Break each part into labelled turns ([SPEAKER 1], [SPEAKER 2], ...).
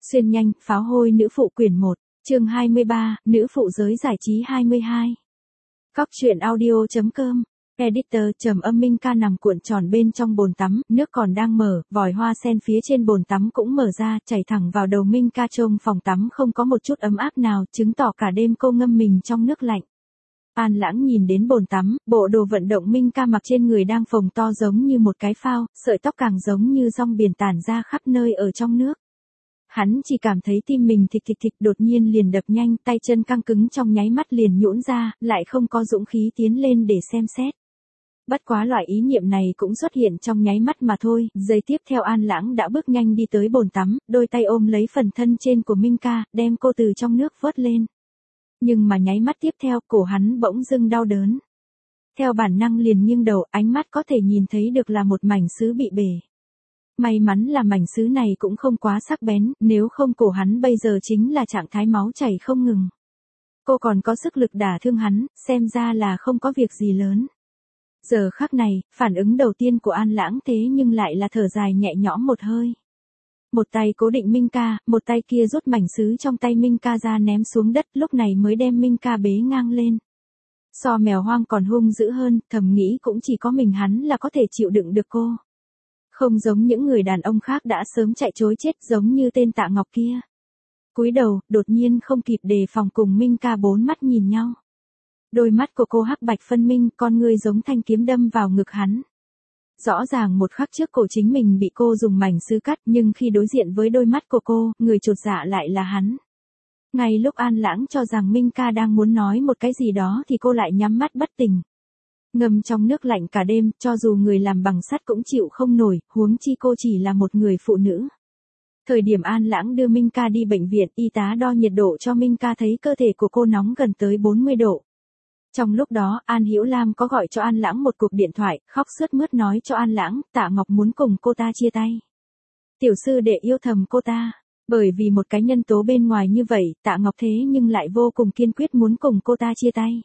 [SPEAKER 1] Xuyên nhanh, pháo hôi nữ phụ quyển 1, chương 23, nữ phụ giới giải trí 22. Cóc truyện audio.com, editor. Trầm âm Minh Ca nằm cuộn tròn bên trong bồn tắm, nước còn đang mở, vòi hoa sen phía trên bồn tắm cũng mở ra, chảy thẳng vào đầu Minh Ca. Trông phòng tắm không có một chút ấm áp nào, chứng tỏ cả đêm cô ngâm mình trong nước lạnh. An Lãng nhìn đến bồn tắm, bộ đồ vận động Minh Ca mặc trên người đang phồng to giống như một cái phao, sợi tóc càng giống như rong biển tản ra khắp nơi ở trong nước. Hắn chỉ cảm thấy tim mình thịch thịch thịch, đột nhiên liền đập nhanh, tay chân căng cứng trong nháy mắt liền nhũn ra, lại không có dũng khí tiến lên để xem xét. Bất quá loại ý niệm này cũng xuất hiện trong nháy mắt mà thôi, giây tiếp theo An Lãng đã bước nhanh đi tới bồn tắm, đôi tay ôm lấy phần thân trên của Minh Ca, đem cô từ trong nước vớt lên. Nhưng mà nháy mắt tiếp theo, cổ hắn bỗng dưng đau đớn. Theo bản năng liền nghiêng đầu, ánh mắt có thể nhìn thấy được là một mảnh sứ bị bể. May mắn là mảnh sứ này cũng không quá sắc bén, nếu không cổ hắn bây giờ chính là trạng thái máu chảy không ngừng. Cô còn có sức lực đả thương hắn, xem ra là không có việc gì lớn. Giờ khắc này, phản ứng đầu tiên của An Lãng thế nhưng lại là thở dài nhẹ nhõm một hơi. Một tay cố định Minh Ca, một tay kia rút mảnh sứ trong tay Minh Ca ra ném xuống đất, lúc này mới đem Minh Ca bế ngang lên. So mèo hoang còn hung dữ hơn, thầm nghĩ cũng chỉ có mình hắn là có thể chịu đựng được cô. Không giống những người đàn ông khác đã sớm chạy trối chết giống như tên Tạ Ngọc kia. Cúi đầu, đột nhiên không kịp đề phòng cùng Minh Ca bốn mắt nhìn nhau. Đôi mắt của cô hắc bạch phân minh, con ngươi giống thanh kiếm đâm vào ngực hắn. Rõ ràng một khắc trước cổ chính mình bị cô dùng mảnh sứ cắt, nhưng khi đối diện với đôi mắt của cô, người chột dạ lại là hắn. Ngay lúc An Lãng cho rằng Minh Ca đang muốn nói một cái gì đó thì cô lại nhắm mắt bất tỉnh. Ngâm trong nước lạnh cả đêm, cho dù người làm bằng sắt cũng chịu không nổi, huống chi cô chỉ là một người phụ nữ. Thời điểm An Lãng đưa Minh Ca đi bệnh viện, y tá đo nhiệt độ cho Minh Ca thấy cơ thể của cô nóng gần tới 40 độ. Trong lúc đó, An Hữu Lam có gọi cho An Lãng một cuộc điện thoại, khóc sướt mướt nói cho An Lãng, Tạ Ngọc muốn cùng cô ta chia tay. Tiểu sư đệ yêu thầm cô ta. Bởi vì một cái nhân tố bên ngoài như vậy, Tạ Ngọc thế nhưng lại vô cùng kiên quyết muốn cùng cô ta chia tay.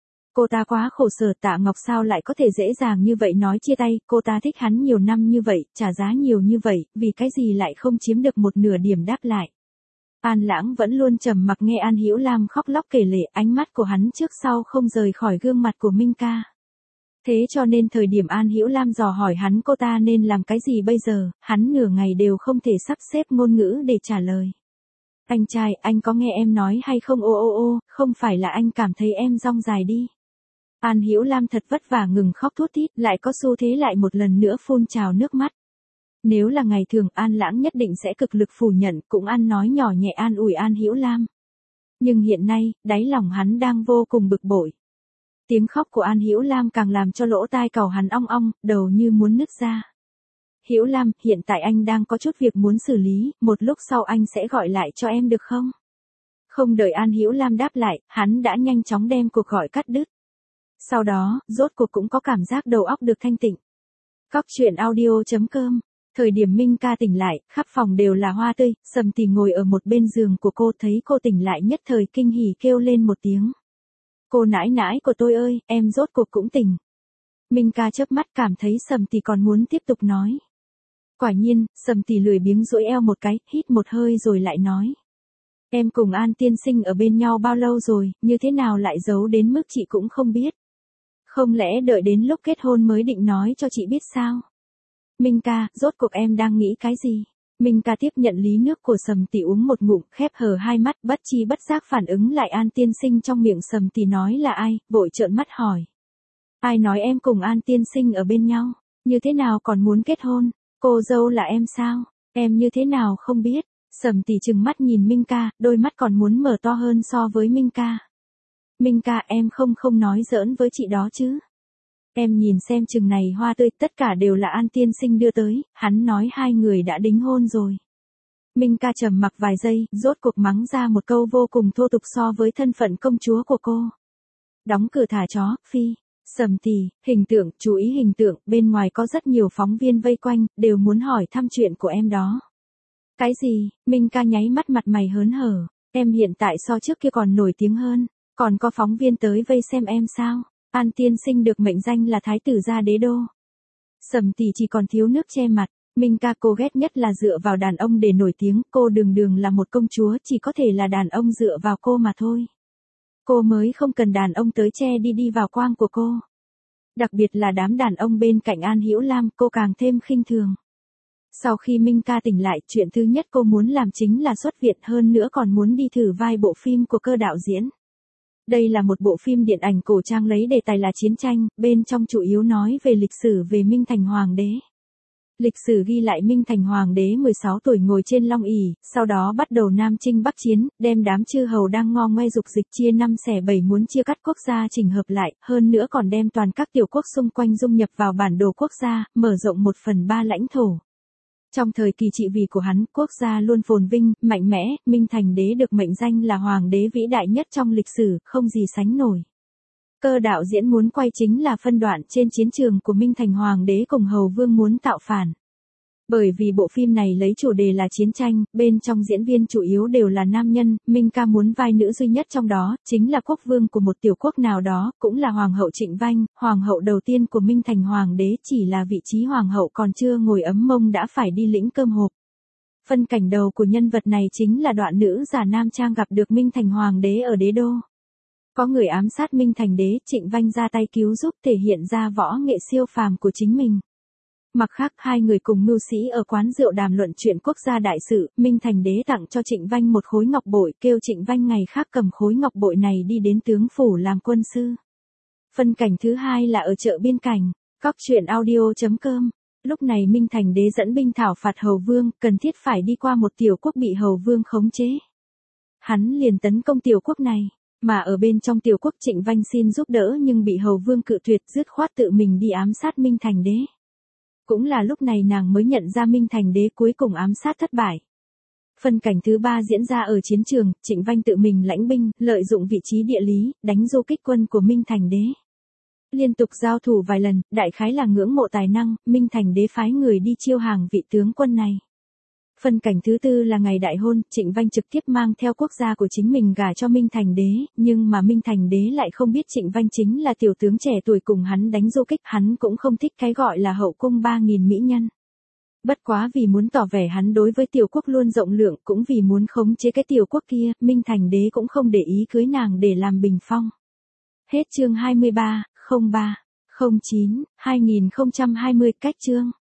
[SPEAKER 1] Cô ta quá khổ sở, Tạ Ngọc sao lại có thể dễ dàng như vậy nói chia tay, cô ta thích hắn nhiều năm như vậy, trả giá nhiều như vậy, vì cái gì lại không chiếm được một nửa điểm đáp lại. An Lãng vẫn luôn trầm mặc nghe An Hữu Lam khóc lóc kể lể, ánh mắt của hắn trước sau không rời khỏi gương mặt của Minh Ca. Thế cho nên thời điểm An Hữu Lam dò hỏi hắn cô ta nên làm cái gì bây giờ, hắn nửa ngày đều không thể sắp xếp ngôn ngữ để trả lời. Anh trai, anh có nghe em nói hay không? Ô, không phải là anh cảm thấy em dong dài đi. An Hữu Lam thật vất vả ngừng khóc thút thít, lại có xu thế lại một lần nữa phun trào nước mắt. Nếu là ngày thường, An Lãng nhất định sẽ cực lực phủ nhận, cũng ăn nói nhỏ nhẹ an ủi An Hữu Lam. Nhưng hiện nay, đáy lòng hắn đang vô cùng bực bội. Tiếng khóc của An Hữu Lam càng làm cho lỗ tai càu hắn ong ong, đầu như muốn nứt ra. Hữu Lam, hiện tại anh đang có chút việc muốn xử lý, một lúc sau anh sẽ gọi lại cho em được không? Không đợi An Hữu Lam đáp lại, hắn đã nhanh chóng đem cuộc gọi cắt đứt. Sau đó, rốt cuộc cũng có cảm giác đầu óc được thanh tịnh. Cóc truyện audio.com. Thời điểm Minh Ca tỉnh lại, khắp phòng đều là hoa tươi, Sầm Tì ngồi ở một bên giường của cô, thấy cô tỉnh lại nhất thời kinh hỉ kêu lên một tiếng. Cô nãi nãi của tôi ơi, em rốt cuộc cũng tỉnh. Minh Ca chớp mắt cảm thấy Sầm Tì còn muốn tiếp tục nói. Quả nhiên, Sầm Tì lười biếng duỗi eo một cái, hít một hơi rồi lại nói. Em cùng An tiên sinh ở bên nhau bao lâu rồi, như thế nào lại giấu đến mức chị cũng không biết. Không lẽ đợi đến lúc kết hôn mới định nói cho chị biết sao? Minh Ca, rốt cuộc em đang nghĩ cái gì? Minh Ca tiếp nhận ly nước của Sầm Tì uống một ngụm, khép hờ hai mắt, bất chi bất giác phản ứng lại An tiên sinh trong miệng Sầm Tì nói là ai, vội trợn mắt hỏi. Ai nói em cùng An tiên sinh ở bên nhau, như thế nào còn muốn kết hôn, cô dâu là em sao, em như thế nào không biết. Sầm Tì trừng mắt nhìn Minh Ca, đôi mắt còn muốn mở to hơn so với Minh Ca. Minh Ca, em không nói giỡn với chị đó chứ. Em nhìn xem chừng này hoa tươi, tất cả đều là An tiên sinh đưa tới, hắn nói hai người đã đính hôn rồi. Minh Ca trầm mặc vài giây, rốt cuộc mắng ra một câu vô cùng thô tục so với thân phận công chúa của cô. Đóng cửa thả chó, phi. Sầm Tì, hình tượng, chú ý hình tượng, bên ngoài có rất nhiều phóng viên vây quanh, đều muốn hỏi thăm chuyện của em đó. Cái gì? Minh Ca nháy mắt mặt mày hớn hở, em hiện tại so trước kia còn nổi tiếng hơn, còn có phóng viên tới vây xem em sao? An tiên sinh được mệnh danh là thái tử gia đế đô. Sầm Tì chỉ còn thiếu nước che mặt, Minh ca cô ghét nhất là dựa vào đàn ông để nổi tiếng, cô đường đường là một công chúa, chỉ có thể là đàn ông dựa vào cô mà thôi. Cô mới không cần đàn ông tới che đi vào quang của cô. Đặc biệt là đám đàn ông bên cạnh An Hữu Lam, cô càng thêm khinh thường. Sau khi Minh ca tỉnh lại, chuyện thứ nhất cô muốn làm chính là xuất viện, hơn nữa còn muốn đi thử vai bộ phim của Cơ đạo diễn. Đây là một bộ phim điện ảnh cổ trang lấy đề tài là chiến tranh, bên trong chủ yếu nói về lịch sử về Minh Thành Hoàng đế. Lịch sử ghi lại Minh Thành Hoàng đế 16 tuổi ngồi trên long ỷ, sau đó bắt đầu Nam chinh Bắc chiến, đem đám chư hầu đang ngo ngoe dục dịch chia 5 xẻ 7 muốn chia cắt quốc gia chỉnh hợp lại, hơn nữa còn đem toàn các tiểu quốc xung quanh dung nhập vào bản đồ quốc gia, mở rộng 1/3 lãnh thổ. Trong thời kỳ trị vì của hắn, quốc gia luôn phồn vinh, mạnh mẽ, Minh Thành đế được mệnh danh là hoàng đế vĩ đại nhất trong lịch sử, không gì sánh nổi. Cơ đạo diễn muốn quay chính là phân đoạn trên chiến trường của Minh Thành Hoàng đế cùng Hầu Vương muốn tạo phản. Bởi vì bộ phim này lấy chủ đề là chiến tranh, bên trong diễn viên chủ yếu đều là nam nhân, Minh ca muốn vai nữ duy nhất trong đó, chính là quốc vương của một tiểu quốc nào đó, cũng là Hoàng hậu Trịnh Vanh, Hoàng hậu đầu tiên của Minh Thành Hoàng đế, chỉ là vị trí Hoàng hậu còn chưa ngồi ấm mông đã phải đi lĩnh cơm hộp. Phân cảnh đầu của nhân vật này chính là đoạn nữ giả nam trang gặp được Minh Thành Hoàng đế ở đế đô. Có người ám sát Minh Thành đế, Trịnh Vanh ra tay cứu giúp thể hiện ra võ nghệ siêu phàm của chính mình. Mặt khác, hai người cùng mưu sĩ ở quán rượu đàm luận chuyện quốc gia đại sự, Minh Thành đế tặng cho Trịnh Vanh một khối ngọc bội, kêu Trịnh Vanh ngày khác cầm khối ngọc bội này đi đến tướng phủ làm quân sư. Phân cảnh thứ hai là ở chợ biên cảnh, Cóc truyện audio.com. Lúc này Minh Thành đế dẫn binh thảo phạt Hầu Vương, cần thiết phải đi qua một tiểu quốc bị Hầu Vương khống chế. Hắn liền tấn công tiểu quốc này. Mà ở bên trong tiểu quốc Trịnh Vanh xin giúp đỡ nhưng bị Hầu Vương cự tuyệt, dứt khoát tự mình đi ám sát Minh Thành đế. Cũng là lúc này nàng mới nhận ra Minh Thành đế cuối cùng ám sát thất bại. Phân cảnh thứ ba diễn ra ở chiến trường, Trịnh Vanh tự mình lãnh binh, lợi dụng vị trí địa lý, đánh du kích quân của Minh Thành đế. Liên tục giao thủ vài lần, đại khái là ngưỡng mộ tài năng, Minh Thành đế phái người đi chiêu hàng vị tướng quân này. Phân cảnh thứ tư là ngày đại hôn, Trịnh Vanh trực tiếp mang theo quốc gia của chính mình gả cho Minh Thành đế, nhưng mà Minh Thành đế lại không biết Trịnh Vanh chính là tiểu tướng trẻ tuổi cùng hắn đánh du kích, hắn cũng không thích cái gọi là hậu cung 3.000 mỹ nhân. Bất quá vì muốn tỏ vẻ hắn đối với tiểu quốc luôn rộng lượng, cũng vì muốn khống chế cái tiểu quốc kia, Minh Thành đế cũng không để ý cưới nàng để làm bình phong. Hết chương 23, 03, 09, 2020 cách chương.